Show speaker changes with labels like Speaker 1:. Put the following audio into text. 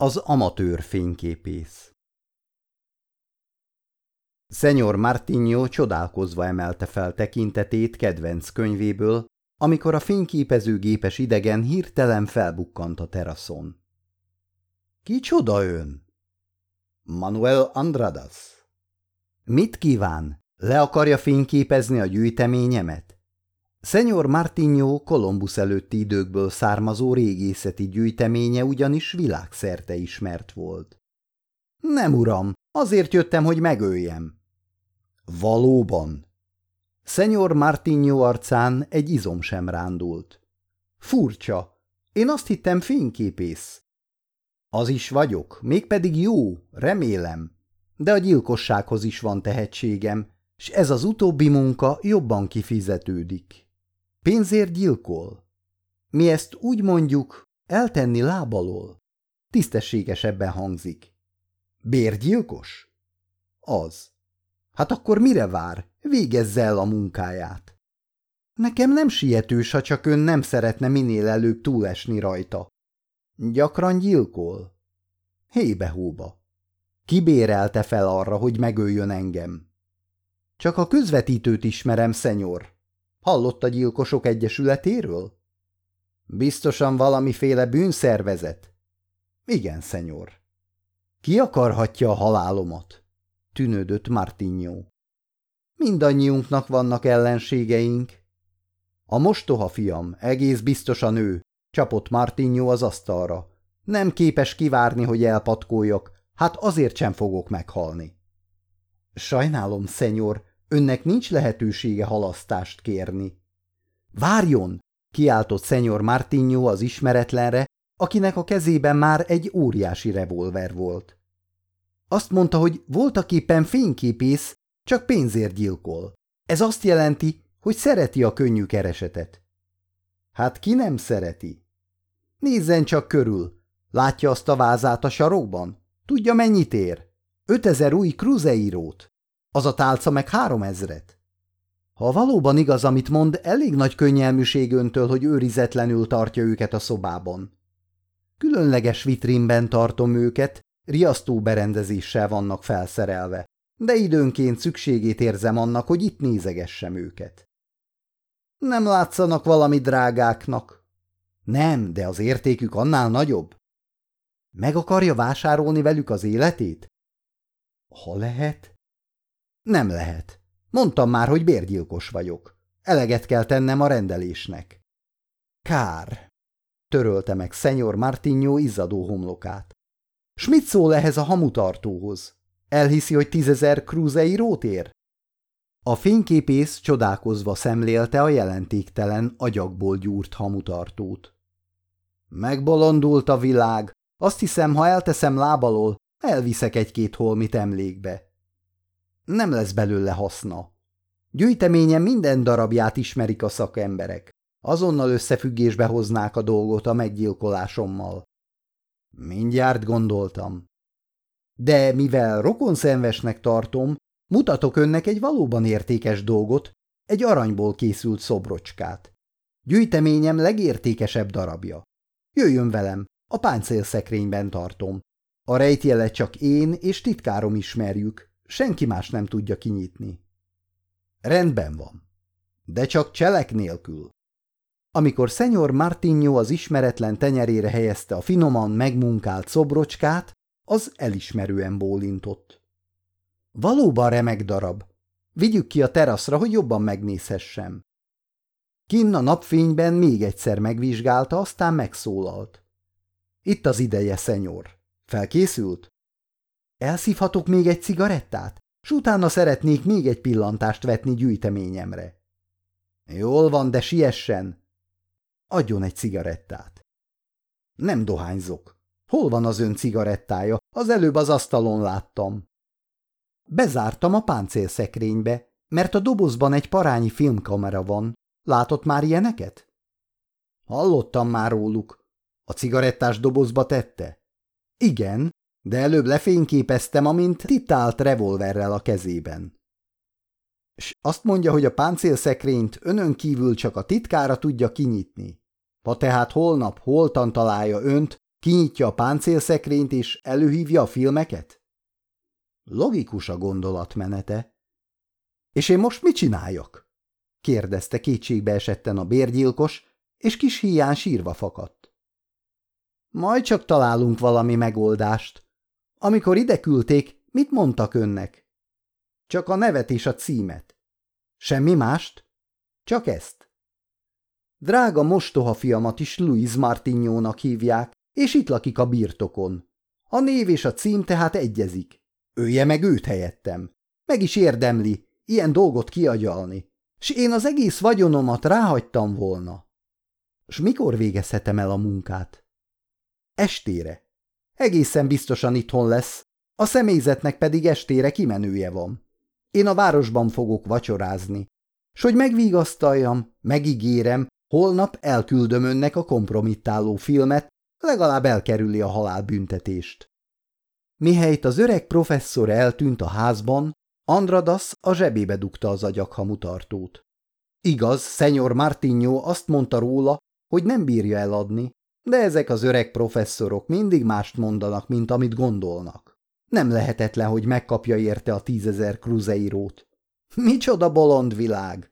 Speaker 1: Az amatőr fényképész. Szenyor Martinho csodálkozva emelte fel tekintetét kedvenc könyvéből, amikor a fényképezőgépes idegen hirtelen felbukkant a teraszon. – Kicsoda ön? – Manuel Andradas. – Mit kíván? Le akarja fényképezni a gyűjteményemet? Szenyor Martinho Kolumbusz előtti időkből származó régészeti gyűjteménye ugyanis világszerte ismert volt. – Nem, uram, azért jöttem, hogy megöljem. – Valóban? Szenyor Martinho arcán egy izom sem rándult. – Furcsa, én azt hittem fényképész. – Az is vagyok, mégpedig jó, remélem, de a gyilkossághoz is van tehetségem, s ez az utóbbi munka jobban kifizetődik. Pénzért gyilkol? Mi ezt úgy mondjuk, eltenni láb alól. Tisztességesebben hangzik. Bérgyilkos? Az. Hát akkor mire vár? Végezze el a munkáját. Nekem nem sietős, ha csak ön nem szeretne minél előbb túlesni rajta. Gyakran gyilkol? Hébe-hóba. Kibérelte fel arra, hogy megöljön engem? Csak a közvetítőt ismerem, szenyor. Hallott a gyilkosok egyesületéről? Biztosan valamiféle bűnszervezet? Igen, szenyor. Ki akarhatja a halálomat? Tűnődött Martinho. Mindannyiunknak vannak ellenségeink. A mostoha fiam, egész biztosan ő, csapott Martinho az asztalra. Nem képes kivárni, hogy elpatkoljak, hát azért sem fogok meghalni. Sajnálom, szenyor, önnek nincs lehetősége halasztást kérni. Várjon! Kiáltott szenyor Martinho az ismeretlenre, akinek a kezében már egy óriási revolver volt. Azt mondta, hogy voltaképpen fényképész, csak pénzért gyilkol. Ez azt jelenti, hogy szereti a könnyű keresetet. Hát ki nem szereti? Nézzen csak körül. Látja azt a vázát a sarokban? Tudja, mennyit ér? 5000 új kruzeirót. Az a tálca meg 3000-et. Ha valóban igaz, amit mond, elég nagy könnyelműség öntől, hogy őrizetlenül tartja őket a szobában. Különleges vitrínben tartom őket, riasztó berendezéssel vannak felszerelve, de időnként szükségét érzem annak, hogy itt nézegessem őket. Nem látszanak valami drágáknak? Nem, de az értékük annál nagyobb. Meg akarja vásárolni velük az életét? Ha lehet? Nem lehet. Mondtam már, hogy bérgyilkos vagyok. Eleget kell tennem a rendelésnek. Kár, törölte meg szenyor Martinho izzadó homlokát. S mit szól ehhez a hamutartóhoz? Elhiszi, hogy 10 000 kruzeirót ér? A fényképész csodálkozva szemlélte a jelentéktelen, agyagból gyúrt hamutartót. Megbolondult a világ. Azt hiszem, ha elteszem láb alól, elviszek egy-két holmit emlékbe. Nem lesz belőle haszna. Gyűjteményem minden darabját ismerik a szakemberek. Azonnal összefüggésbe hoznák a dolgot a meggyilkolásommal. Mindjárt gondoltam. De mivel rokonszenvesnek tartom, mutatok önnek egy valóban értékes dolgot, egy aranyból készült szobrocskát. Gyűjteményem legértékesebb darabja. Jöjjön velem, a páncélszekrényben tartom. A rejtjelet csak én és titkárom ismerjük, senki más nem tudja kinyitni. Rendben van, de csak cselek nélkül. Amikor szenyor Martinho az ismeretlen tenyerére helyezte a finoman megmunkált szobrocskát, az elismerően bólintott. Valóban remek darab. Vigyük ki a teraszra, hogy jobban megnézhessem. Kinn a napfényben még egyszer megvizsgálta, aztán megszólalt. Itt az ideje, szenyor. Felkészült? Elszívhatok még egy cigarettát, s utána szeretnék még egy pillantást vetni gyűjteményemre. Jól van, de siessen. Adjon egy cigarettát. Nem dohányzok. Hol van az ön cigarettája? Az előbb az asztalon láttam. Bezártam a páncélszekrénybe, mert a dobozban egy parányi filmkamera van. Látott már ilyeneket? Hallottam már róluk. A cigarettás dobozba tette? Igen, de előbb lefényképeztem, amint titált revolverrel a kezében. S azt mondja, hogy a páncélszekrényt önön kívül csak a titkára tudja kinyitni. Ha tehát holnap holtan találja önt, Kinyitja a páncélszekrényt és előhívja a filmeket? Logikus a gondolatmenete. És én most mit csináljak? Kérdezte kétségbe esetten a bérgyilkos, és kis híján sírva fakadt. Majd csak találunk valami megoldást. Amikor ide küldték, mit mondtak önnek? Csak a nevet és a címet. Semmi mást? Csak ezt. Drága mostoha fiamat is Louise Martignónak hívják, és itt lakik a birtokon. A név és a cím tehát egyezik. Ölje meg őt helyettem. Meg is érdemli, ilyen dolgot kiagyalni. S én az egész vagyonomat ráhagytam volna. S mikor végezhetem el a munkát? Estére. Egészen biztosan itthon lesz, a személyzetnek pedig estére kimenője van. Én a városban fogok vacsorázni. S hogy megvigasztaljam, megígérem, holnap elküldöm önnek a kompromittáló filmet, legalább elkerüli a halálbüntetést. Mihelyt az öreg professzor eltűnt a házban, Andradas a zsebébe dugta az agyaghamutartót. Igaz, Szenyor Martignó azt mondta róla, hogy nem bírja eladni, de ezek az öreg professzorok mindig mást mondanak, mint amit gondolnak. Nem lehetetlen, hogy megkapja érte a 10 000 kruzeirót. Micsoda bolond világ!